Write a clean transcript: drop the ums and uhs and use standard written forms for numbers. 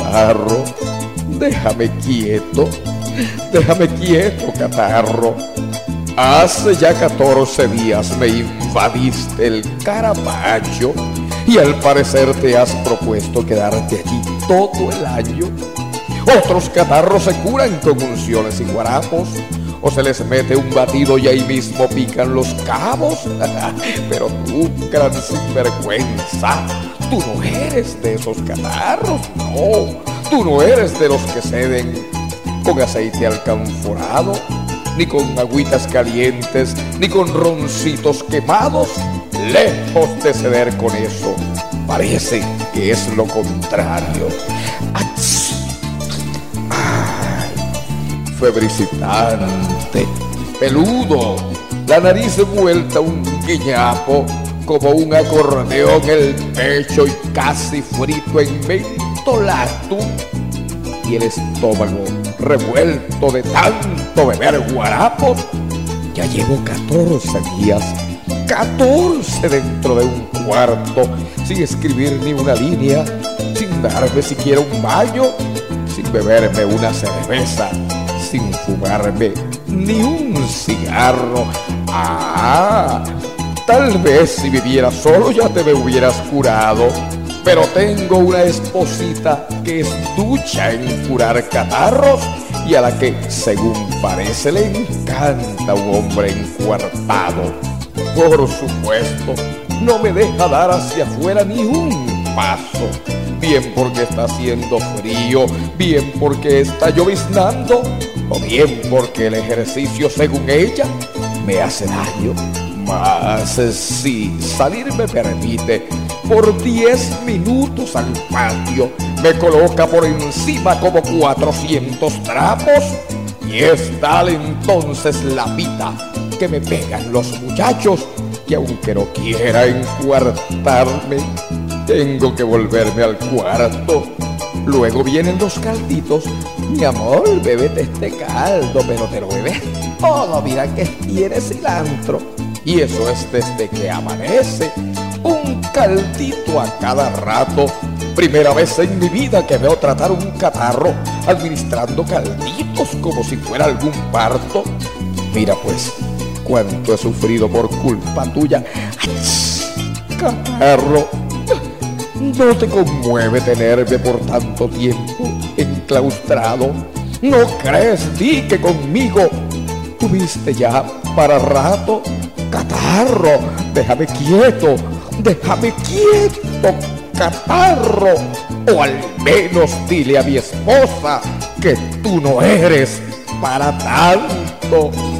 catarro, déjame quieto, catarro. Hace ya 14 días me invadiste el Carapacho y al parecer te has propuesto quedarte allí todo el año. Otros catarros se curan con unciones y guarapos, o se les mete un batido y ahí mismo pican los cabos. Pero tú, gran sinvergüenza, tú no eres de esos catarros, no. Tú no eres de los que ceden con aceite alcanforado, ni con agüitas calientes, ni con roncitos quemados. Lejos de ceder con eso, parece que es lo contrario. ¡Ach! ¡Ay! Febricitante, peludo, la nariz vuelta un guiñapo, como un acordeón el pecho y casi frito en mentolatum, y el estómago revuelto de tanto beber guarapos. Ya llevo 14 días, 14 dentro de un cuarto, sin escribir ni una línea, sin darme siquiera un baño, sin beberme una cerveza, sin fumarme ni un cigarro. Ah, tal vez si viviera solo ya te me hubieras curado, pero tengo una esposita que es ducha en curar catarros y a la que, según parece, le encanta un hombre encuartado. Por supuesto, no me deja dar hacia afuera ni un paso, bien porque está haciendo frío, bien porque está lloviznando, o bien porque el ejercicio, según ella, me hace daño. Mas si salir me permite, por 10 minutos al patio, me coloca por encima como 400 trapos, y es tal entonces la pita que me pegan los muchachos, que aunque no quiera encuartarme, tengo que volverme al cuarto. Luego vienen los calditos. Mi amor, bébete este caldo, pero te lo bebes todo, mira que tiene cilantro. Y eso es desde que amanece, un caldito a cada rato. Primera vez en mi vida que veo tratar un catarro administrando calditos como si fuera algún parto. Mira pues, cuánto he sufrido por culpa tuya. ¡Ach! Catarro, ¿no te conmueve tenerme por tanto tiempo enclaustrado? ¿No crees, di, que conmigo tuviste ya para rato? Catarro, déjame quieto, catarro. O al menos dile a mi esposa que tú no eres para tanto.